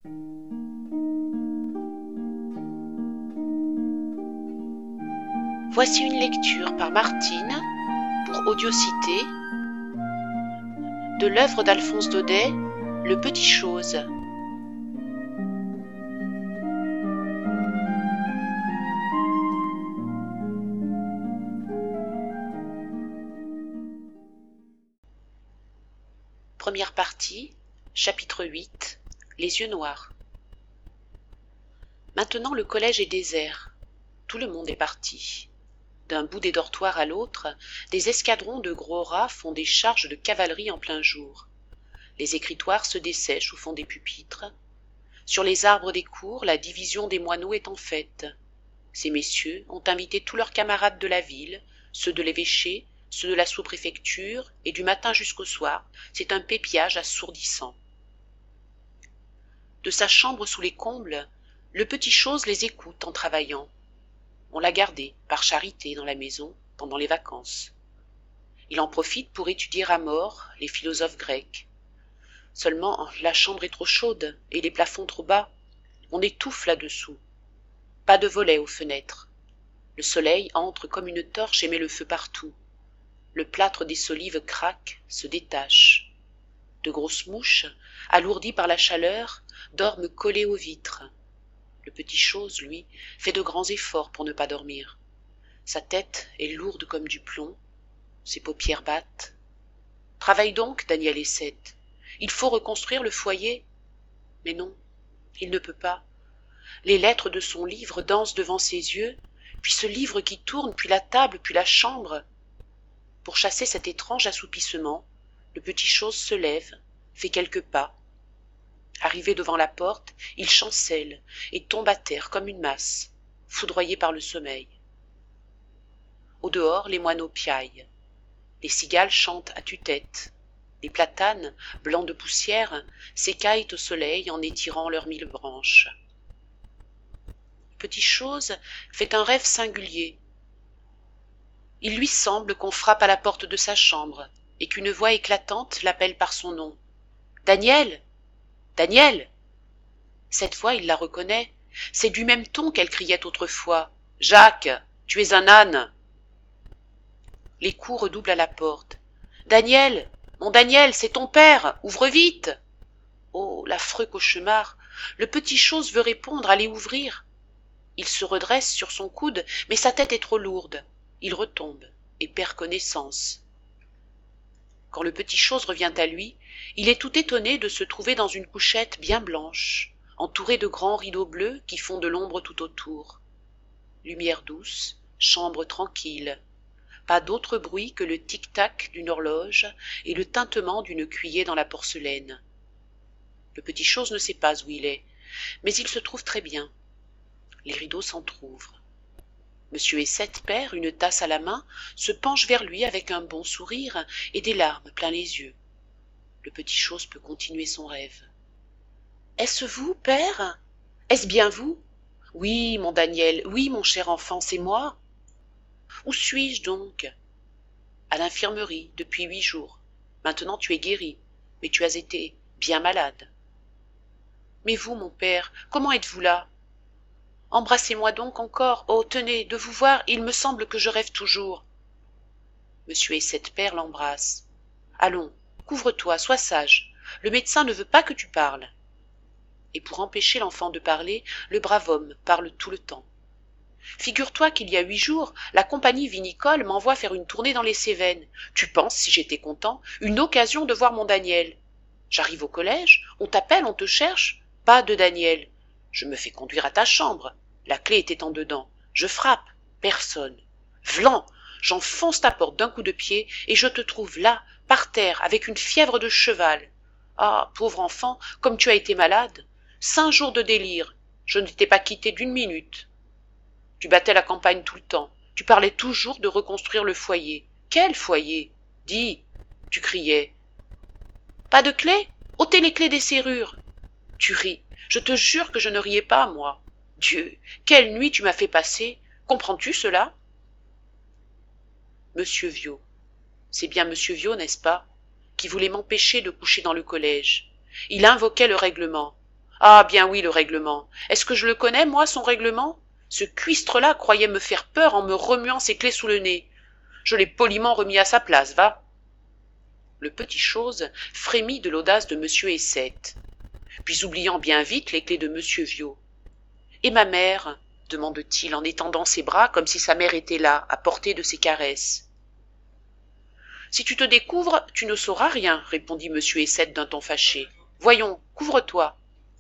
Voici une lecture par Martine pour Audiocité de l'œuvre d'Alphonse Daudet, Le Petit Chose. Première partie, chapitre 8, Les yeux noirs. Maintenant le collège est désert, tout le monde est parti. D'un bout des dortoirs à l'autre, des escadrons de gros rats font des charges de cavalerie en plein jour. Les écritoires se dessèchent au fond des pupitres. Sur les arbres des cours, la division des moineaux est en fête. Ces messieurs ont invité tous leurs camarades de la ville, ceux de l'évêché, ceux de la sous-préfecture, et du matin jusqu'au soir, c'est un pépiage assourdissant. De sa chambre sous les combles, le petit chose les écoute en travaillant. On l'a gardé, par charité, dans la maison, pendant les vacances. Il en profite pour étudier à mort les philosophes grecs. Seulement, la chambre est trop chaude et les plafonds trop bas. On étouffe là-dessous. Pas de volets aux fenêtres. Le soleil entre comme une torche et met le feu partout. Le plâtre des solives craque, se détache. De grosses mouches, alourdies par la chaleur, dorment collées aux vitres. Le petit chose, lui, fait de grands efforts pour ne pas dormir. Sa tête est lourde comme du plomb, ses paupières battent. Travaille donc, Daniel essaie. Il faut reconstruire le foyer. Mais non, il ne peut pas. Les lettres de son livre dansent devant ses yeux, puis ce livre qui tourne, puis la table, puis la chambre. Pour chasser cet étrange assoupissement, le petit chose se lève, fait quelques pas. Arrivé devant la porte, il chancelle et tombe à terre comme une masse, foudroyé par le sommeil. Au dehors, les moineaux piaillent. Les cigales chantent à tue-tête. Les platanes, blancs de poussière, s'écaillent au soleil en étirant leurs 1000 branches. Le petit chose fait un rêve singulier. Il lui semble qu'on frappe à la porte de sa chambre et qu'une voix éclatante l'appelle par son nom. « Daniel ! Daniel !» Cette voix, il la reconnaît. C'est du même ton qu'elle criait autrefois. « Jacques, tu es un âne !» Les coups redoublent à la porte. « Daniel, mon Daniel, c'est ton père, ouvre vite !» Oh, l'affreux cauchemar! Le petit chose veut répondre, aller ouvrir. Il se redresse sur son coude, mais sa tête est trop lourde. Il retombe et perd connaissance. Quand le petit chose revient à lui, il est tout étonné de se trouver dans une couchette bien blanche, entourée de grands rideaux bleus qui font de l'ombre tout autour. Lumière douce, chambre tranquille. Pas d'autre bruit que le tic-tac d'une horloge et le tintement d'une cuiller dans la porcelaine. Le petit chose ne sait pas où il est, mais il se trouve très bien. Les rideaux s'entr'ouvrent. Monsieur Essette père, une tasse à la main, se penche vers lui avec un bon sourire et des larmes plein les yeux. Le petit chose peut continuer son rêve. « Est-ce vous, père ? Est-ce bien vous ? Oui, mon Daniel, oui, mon cher enfant, c'est moi. Où suis-je donc ? À l'infirmerie, depuis 8 jours. Maintenant tu es guéri, mais tu as été bien malade. Mais vous, mon père, comment êtes-vous là ? Embrassez-moi donc encore. Oh, tenez, de vous voir, il me semble que je rêve toujours. Monsieur Essette père l'embrasse. Allons, couvre-toi, sois sage. Le médecin ne veut pas que tu parles. Et pour empêcher l'enfant de parler, le brave homme parle tout le temps. Figure-toi qu'il y a 8 jours, la compagnie vinicole m'envoie faire une tournée dans les Cévennes. Tu penses, si j'étais content, une occasion de voir mon Daniel. J'arrive au collège, on t'appelle, on te cherche. Pas de Daniel. Je me fais conduire à ta chambre. La clé était en dedans. Je frappe. Personne. Vlan, j'enfonce ta porte d'un coup de pied et je te trouve là, par terre, avec une fièvre de cheval. Ah, pauvre enfant, comme tu as été malade. 5 jours de délire. Je ne t'ai pas quitté d'une minute. Tu battais la campagne tout le temps. Tu parlais toujours de reconstruire le foyer. Quel foyer ? Dis, tu criais. Pas de clé ? Ôtez les clés des serrures. Tu ris. Je te jure que je ne riais pas, moi. Dieu, quelle nuit tu m'as fait passer. Comprends-tu cela ? Monsieur Viaud. C'est bien Monsieur Viaud, n'est-ce pas, qui voulait m'empêcher de coucher dans le collège. Il invoquait le règlement. Ah bien oui, le règlement. Est-ce que je le connais, moi, son règlement? Ce cuistre-là croyait me faire peur en me remuant ses clés sous le nez. Je l'ai poliment remis à sa place, va. Le petit chose frémit de l'audace de monsieur Essette, puis oubliant bien vite les clés de monsieur Viot. Et ma mère? Demande-t-il en étendant ses bras comme si sa mère était là, à portée de ses caresses. Si tu te découvres, tu ne sauras rien, répondit monsieur Essette d'un ton fâché. Voyons, couvre-toi.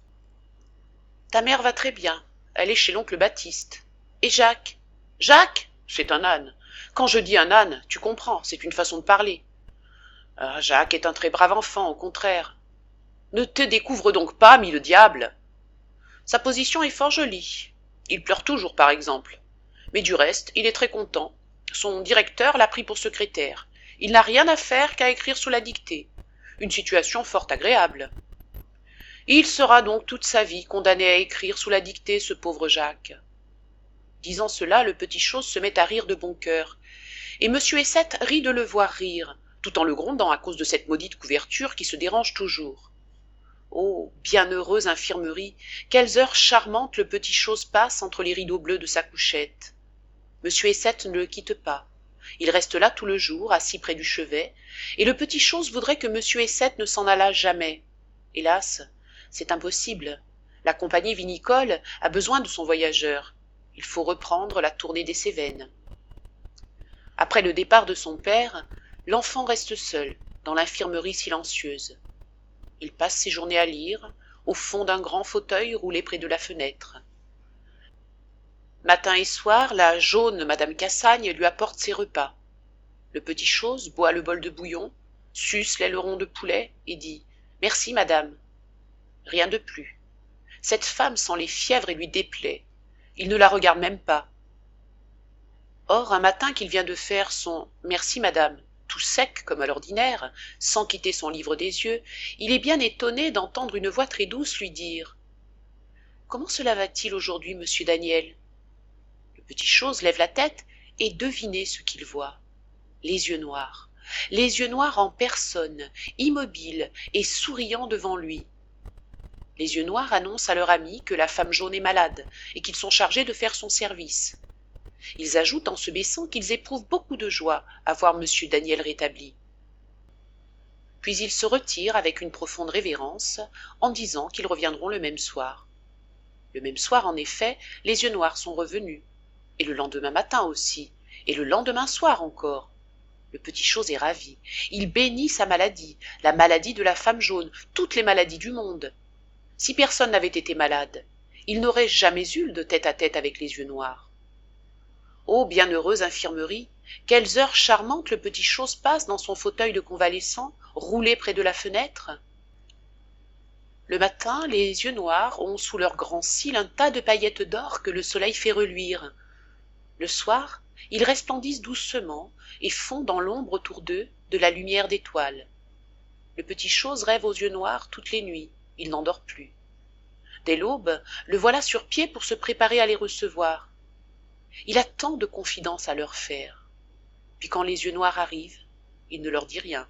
Ta mère va très bien. Elle est chez l'oncle Baptiste. Et Jacques? Jacques? C'est un âne. Quand je dis un âne, tu comprends, c'est une façon de parler. Ah, Jacques est un très brave enfant, au contraire. Ne te découvre donc pas, mille diables. Sa position est fort jolie. Il pleure toujours, par exemple. Mais du reste, il est très content. Son directeur l'a pris pour secrétaire. Il n'a rien à faire qu'à écrire sous la dictée. Une situation fort agréable. Il sera donc toute sa vie condamné à écrire sous la dictée, ce pauvre Jacques. Disant cela, le petit chose se met à rire de bon cœur, et M. Essette rit de le voir rire, tout en le grondant à cause de cette maudite couverture qui se dérange toujours. Oh, bienheureuse infirmerie, quelles heures charmantes le petit chose passe entre les rideaux bleus de sa couchette. M. Essette ne le quitte pas. Il reste là tout le jour, assis près du chevet, et le petit chose voudrait que M. Essette ne s'en allât jamais. Hélas, c'est impossible. La compagnie vinicole a besoin de son voyageur. Il faut reprendre la tournée des Cévennes. Après le départ de son père, l'enfant reste seul, dans l'infirmerie silencieuse. Il passe ses journées à lire, au fond d'un grand fauteuil roulé près de la fenêtre. Matin et soir, la jaune madame Cassagne lui apporte ses repas. Le petit chose boit le bol de bouillon, suce l'aileron de poulet et dit « Merci, madame ». Rien de plus. Cette femme sent les fièvres et lui déplaît. Il ne la regarde même pas. Or, un matin qu'il vient de faire son « Merci, madame », tout sec comme à l'ordinaire, sans quitter son livre des yeux, il est bien étonné d'entendre une voix très douce lui dire « Comment cela va-t-il aujourd'hui, monsieur Daniel ?» Le petit chose lève la tête et devinez ce qu'il voit. Les yeux noirs en personne, immobiles et souriant devant lui. Les yeux noirs annoncent à leur ami que la femme jaune est malade et qu'ils sont chargés de faire son service. Ils ajoutent en se baissant qu'ils éprouvent beaucoup de joie à voir monsieur Daniel rétabli. Puis ils se retirent avec une profonde révérence en disant qu'ils reviendront le même soir. Le même soir, en effet, les yeux noirs sont revenus, et le lendemain matin aussi, et le lendemain soir encore. Le petit chose est ravi. Il bénit sa maladie, la maladie de la femme jaune, toutes les maladies du monde. Si personne n'avait été malade, il n'aurait jamais eu de tête-à-tête avec les yeux noirs. Ô bienheureuse infirmerie, quelles heures charmantes le petit chose passe dans son fauteuil de convalescent, roulé près de la fenêtre. Le matin, les yeux noirs ont sous leurs grands cils un tas de paillettes d'or que le soleil fait reluire. Le soir, ils resplendissent doucement et font dans l'ombre autour d'eux de la lumière d'étoiles. Le petit chose rêve aux yeux noirs toutes les nuits, il n'endort plus. Dès l'aube, le voilà sur pied pour se préparer à les recevoir. Il a tant de confidences à leur faire. Puis quand les yeux noirs arrivent, il ne leur dit rien.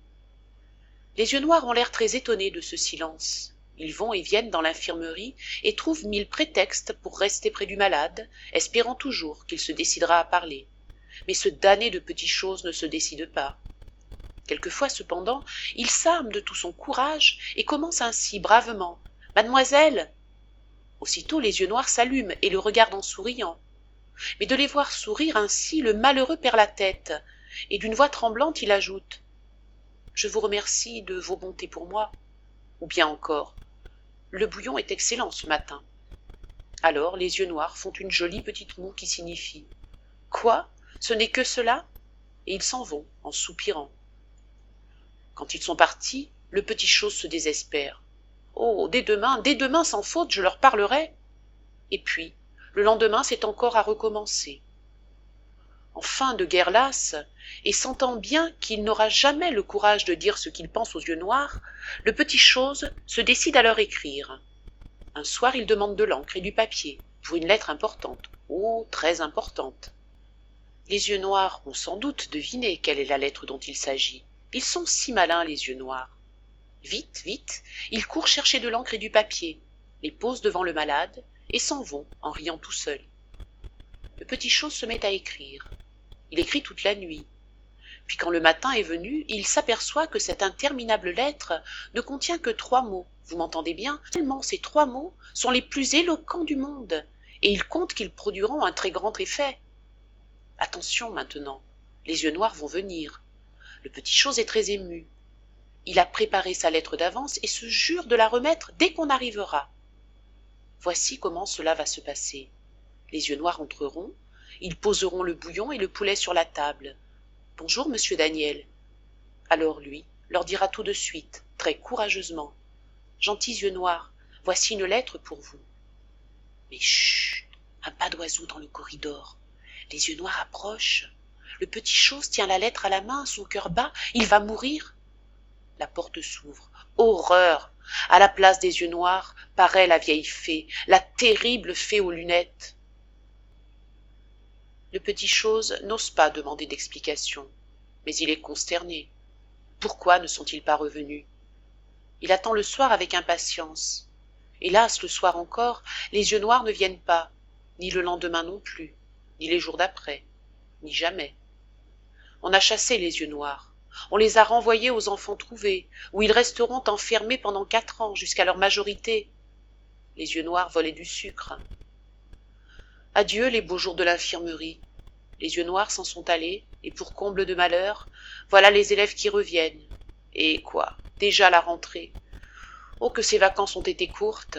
Les yeux noirs ont l'air très étonnés de ce silence. Ils vont et viennent dans l'infirmerie et trouvent mille prétextes pour rester près du malade, espérant toujours qu'il se décidera à parler. Mais ce damné de petit chose ne se décide pas. Quelquefois, cependant, il s'arme de tout son courage et commence ainsi bravement. « Mademoiselle !» Aussitôt les yeux noirs s'allument et le regardent en souriant. Mais de les voir sourire ainsi, le malheureux perd la tête, et d'une voix tremblante il ajoute « Je vous remercie de vos bontés pour moi. » Ou bien encore « Le bouillon est excellent ce matin. » Alors les yeux noirs font une jolie petite moue qui signifie « Quoi? Ce n'est que cela ?» Et ils s'en vont en soupirant. Quand ils sont partis, le petit chose se désespère. « Oh, dès demain, sans faute, je leur parlerai. » Et puis, le lendemain, c'est encore à recommencer. En fin de guerre lasse, et sentant bien qu'il n'aura jamais le courage de dire ce qu'il pense aux yeux noirs, le petit chose se décide à leur écrire. Un soir, il demande de l'encre et du papier, pour une lettre importante, oh, très importante. Les yeux noirs ont sans doute deviné quelle est la lettre dont il s'agit. Ils sont si malins, les yeux noirs. Vite, vite, ils courent chercher de l'encre et du papier. les posent devant le malade et s'en vont en riant tout seuls. Le petit chose se met à écrire. Il écrit toute la nuit. Puis quand le matin est venu, il s'aperçoit que cette interminable lettre ne contient que 3 mots. Vous m'entendez bien? Seulement ces 3 mots sont les plus éloquents du monde, et il compte qu'ils produiront un très grand effet. Attention maintenant, les yeux noirs vont venir. Le petit chose est très ému. Il a préparé sa lettre d'avance et se jure de la remettre dès qu'on arrivera. Voici comment cela va se passer. Les yeux noirs entreront, ils poseront le bouillon et le poulet sur la table. « Bonjour, monsieur Daniel. » Alors lui leur dira tout de suite, très courageusement. « Gentils yeux noirs, voici une lettre pour vous. » Mais chut, un pas d'oiseau dans le corridor. Les yeux noirs approchent. Le petit chose tient la lettre à la main, son cœur bat, il va mourir. La porte s'ouvre. Horreur! À la place des yeux noirs paraît la vieille fée, la terrible fée aux lunettes. Le petit chose n'ose pas demander d'explication, mais il est consterné. Pourquoi ne sont-ils pas revenus? Il attend le soir avec impatience. Hélas, le soir encore, les yeux noirs ne viennent pas, ni le lendemain non plus, ni les jours d'après, ni jamais. On a chassé les yeux noirs, on les a renvoyés aux enfants trouvés, où ils resteront enfermés pendant 4 ans, jusqu'à leur majorité. Les yeux noirs volaient du sucre. Adieu les beaux jours de l'infirmerie. Les yeux noirs s'en sont allés, et pour comble de malheur, voilà les élèves qui reviennent. Et quoi, déjà la rentrée. Oh, que ces vacances ont été courtes.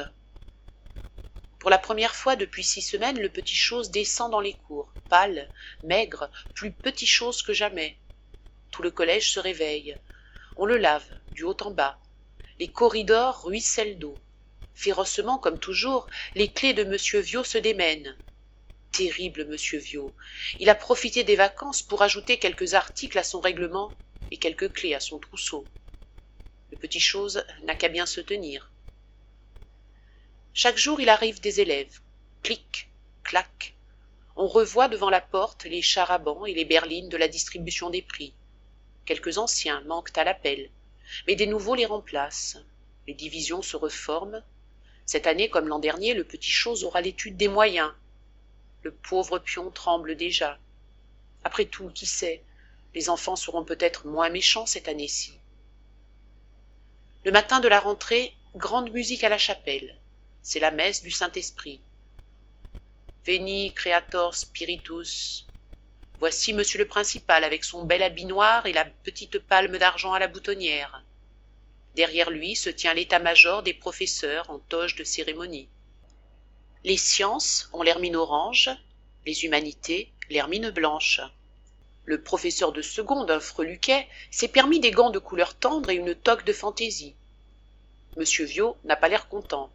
Pour la première fois depuis 6 semaines, le petit chose descend dans les cours, pâle, maigre, plus petit chose que jamais. Tout le collège se réveille. On le lave, du haut en bas. Les corridors ruissellent d'eau. Férocement, comme toujours, les clés de Monsieur Viau se démènent. Terrible Monsieur Viau. Il a profité des vacances pour ajouter quelques articles à son règlement et quelques clés à son trousseau. Le petit chose n'a qu'à bien se tenir. Chaque jour il arrive des élèves. Clic, clac. On revoit devant la porte les char-à-bancs et les berlines de la distribution des prix. Quelques anciens manquent à l'appel, mais des nouveaux les remplacent. Les divisions se reforment. Cette année, comme l'an dernier, le petit chose aura l'étude des moyens. Le pauvre pion tremble déjà. Après tout, qui sait, les enfants seront peut-être moins méchants cette année-ci. Le matin de la rentrée, grande musique à la chapelle. C'est la messe du Saint-Esprit. Veni Creator Spiritus. Voici monsieur le principal avec son bel habit noir et la petite palme d'argent à la boutonnière. Derrière lui se tient l'état-major des professeurs en toge de cérémonie. Les sciences ont l'hermine orange, les humanités l'hermine blanche. Le professeur de seconde, un freluquet, s'est permis des gants de couleur tendre et une toque de fantaisie. Monsieur Viau n'a pas l'air content.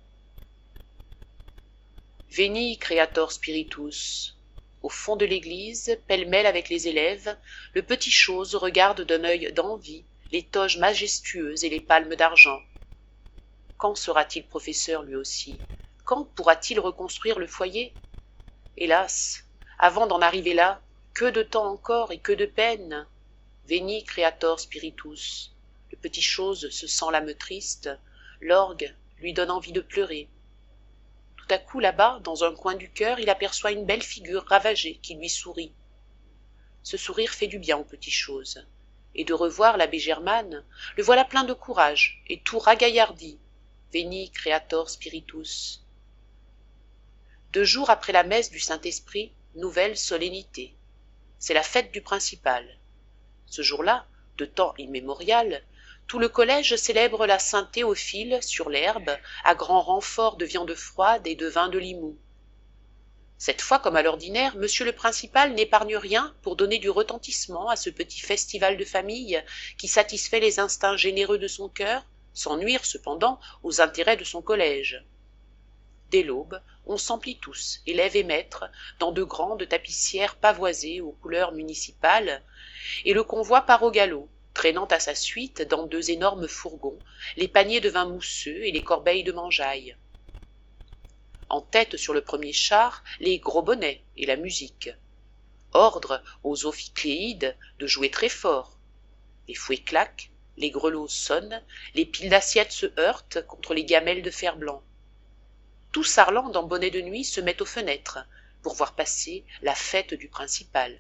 Veni Creator Spiritus. Au fond de l'église, pêle-mêle avec les élèves, le petit chose regarde d'un œil d'envie les toges majestueuses et les palmes d'argent. Quand sera-t-il professeur lui aussi? Quand pourra-t-il reconstruire le foyer? Hélas, avant d'en arriver là, que de temps encore et que de peine. Veni Creator Spiritus. Le petit chose se sent l'âme triste, l'orgue lui donne envie de pleurer. Tout à coup, là-bas, dans un coin du cœur, il aperçoit une belle figure ravagée qui lui sourit. Ce sourire fait du bien aux petites choses. Et de revoir l'abbé Germane, le voilà plein de courage et tout ragaillardi. Veni Creator Spiritus. 2 jours après la messe du Saint-Esprit, nouvelle solennité. C'est la fête du principal. Ce jour-là, de temps immémorial, tout le collège célèbre la Saint Théophile sur l'herbe, à grand renfort de viande froide et de vin de Limoux. Cette fois, comme à l'ordinaire, monsieur le principal n'épargne rien pour donner du retentissement à ce petit festival de famille qui satisfait les instincts généreux de son cœur, sans nuire cependant aux intérêts de son collège. Dès l'aube, on s'emplit tous, élèves et maîtres, dans de grandes tapissières pavoisées aux couleurs municipales, et le convoi part au galop, traînant à sa suite, dans 2 énormes fourgons, les paniers de vin mousseux et les corbeilles de mangeaille. En tête sur le premier char, les gros bonnets et la musique. Ordre aux ophicléides de jouer très fort. Les fouets claquent, les grelots sonnent, les piles d'assiettes se heurtent contre les gamelles de fer blanc. tout Sarlande en bonnet de nuit se met aux fenêtres pour voir passer la fête du principal.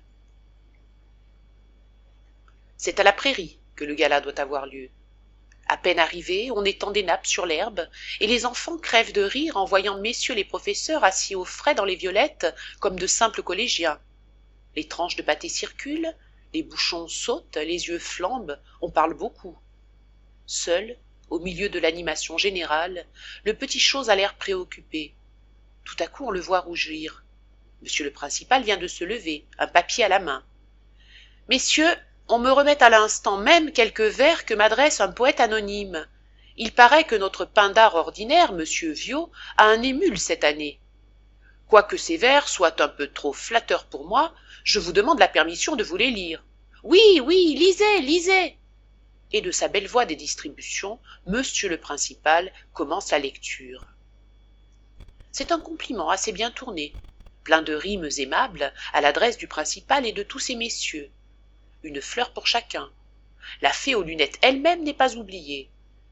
C'est à la prairie que le gala doit avoir lieu. À peine arrivé, on étend des nappes sur l'herbe, et les enfants crèvent de rire en voyant messieurs les professeurs assis au frais dans les violettes comme de simples collégiens. Les tranches de pâté circulent, les bouchons sautent, les yeux flambent, on parle beaucoup. Seul, au milieu de l'animation générale, le petit chose a l'air préoccupé. Tout à coup on le voit rougir. Monsieur le principal vient de se lever, un papier à la main. « Messieurs, on me remet à l'instant même quelques vers que m'adresse un poète anonyme. Il paraît que notre pindare ordinaire, monsieur Viot, a un émule cette année. Quoique ces vers soient un peu trop flatteurs pour moi, je vous demande la permission de vous les lire. Oui, oui, lisez, lisez !» Et de sa belle voix des distributions, monsieur le principal commence la lecture. C'est un compliment assez bien tourné, plein de rimes aimables à l'adresse du principal et de tous ces messieurs. Une fleur pour chacun. La fée aux lunettes elle-même n'est pas oubliée.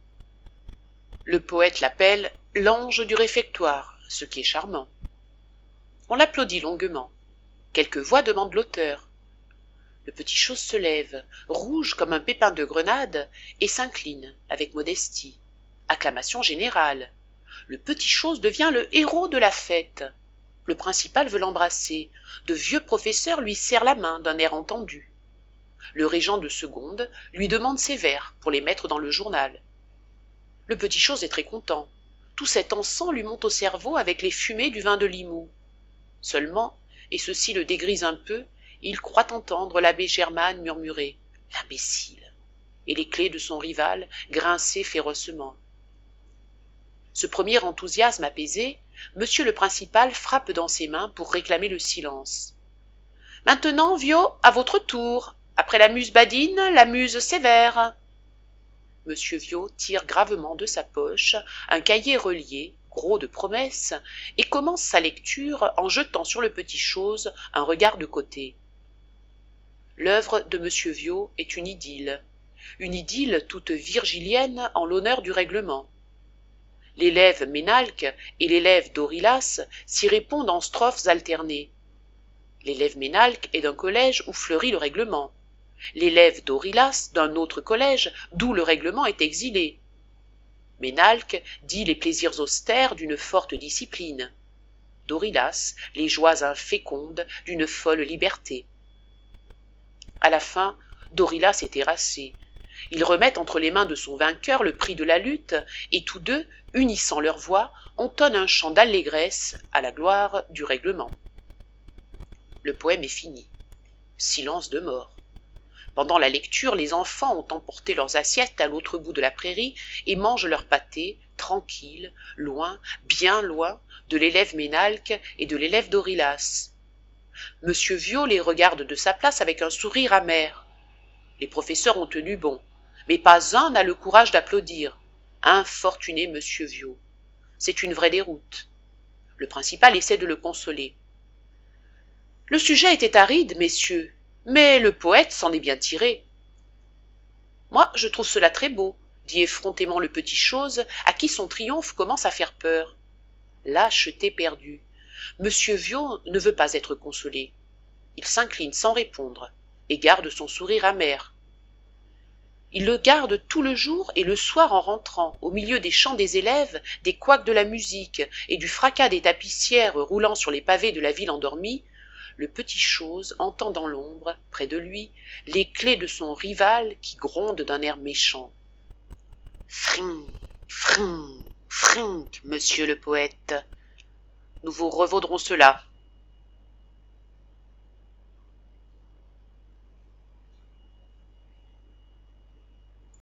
Le poète l'appelle l'ange du réfectoire, ce qui est charmant. On l'applaudit longuement. Quelques voix demandent l'auteur. Le petit chose se lève, rouge comme un pépin de grenade, et s'incline avec modestie. Acclamation générale. Le petit chose devient le héros de la fête. Le principal veut l'embrasser. De vieux professeurs lui serrent la main d'un air entendu. Le régent de seconde lui demande ses vers pour les mettre dans le journal. Le petit chose est très content. Tout cet encens lui monte au cerveau avec les fumées du vin de Limoux. Seulement, et ceci le dégrise un peu, il croit entendre l'abbé Germane murmurer « l'imbécile » et les clés de son rival grincer férocement. Ce premier enthousiasme apaisé, monsieur le principal frappe dans ses mains pour réclamer le silence. « Maintenant, Viot, à votre tour. Après la muse badine, la muse sévère. » Monsieur Viot tire gravement de sa poche un cahier relié, gros de promesses, et commence sa lecture en jetant sur le petit chose un regard de côté. L'œuvre de monsieur Viot est une idylle toute virgilienne en l'honneur du règlement. L'élève Ménalque et l'élève Dorylas s'y répondent en strophes alternées. L'élève Ménalque est d'un collège où fleurit le règlement. L'élève Dorylas d'un autre collège d'où le règlement est exilé. Ménalque dit les plaisirs austères d'une forte discipline. Dorylas les joies infécondes d'une folle liberté. À la fin, Dorylas est terrassé. Ils remettent entre les mains de son vainqueur le prix de la lutte, et tous deux, unissant leurs voix, entonnent un chant d'allégresse à la gloire du règlement. Le poème est fini. Silence de mort. Pendant la lecture, les enfants ont emporté leurs assiettes à l'autre bout de la prairie et mangent leur pâté, tranquilles, loin, bien loin, de l'élève Ménalque et de l'élève Dorylas. Monsieur Viot les regarde de sa place avec un sourire amer. Les professeurs ont tenu bon, mais pas un n'a le courage d'applaudir. Infortuné monsieur Viot. C'est une vraie déroute. Le principal essaie de le consoler. Le sujet était aride, messieurs, mais le poète s'en est bien tiré. Moi, je trouve cela très beau, dit effrontément le petit chose, à qui son triomphe commence à faire peur. Lâcheté perdue. Monsieur Viot ne veut pas être consolé. Il s'incline sans répondre, et garde son sourire amer. Il le garde tout le jour et le soir en rentrant, au milieu des chants des élèves, des couacs de la musique et du fracas des tapissières roulant sur les pavés de la ville endormie. Le petit chose entend dans l'ombre, près de lui, les clés de son rival qui gronde d'un air méchant. « Fring, fring, fring, monsieur le poète. Nous vous revaudrons cela,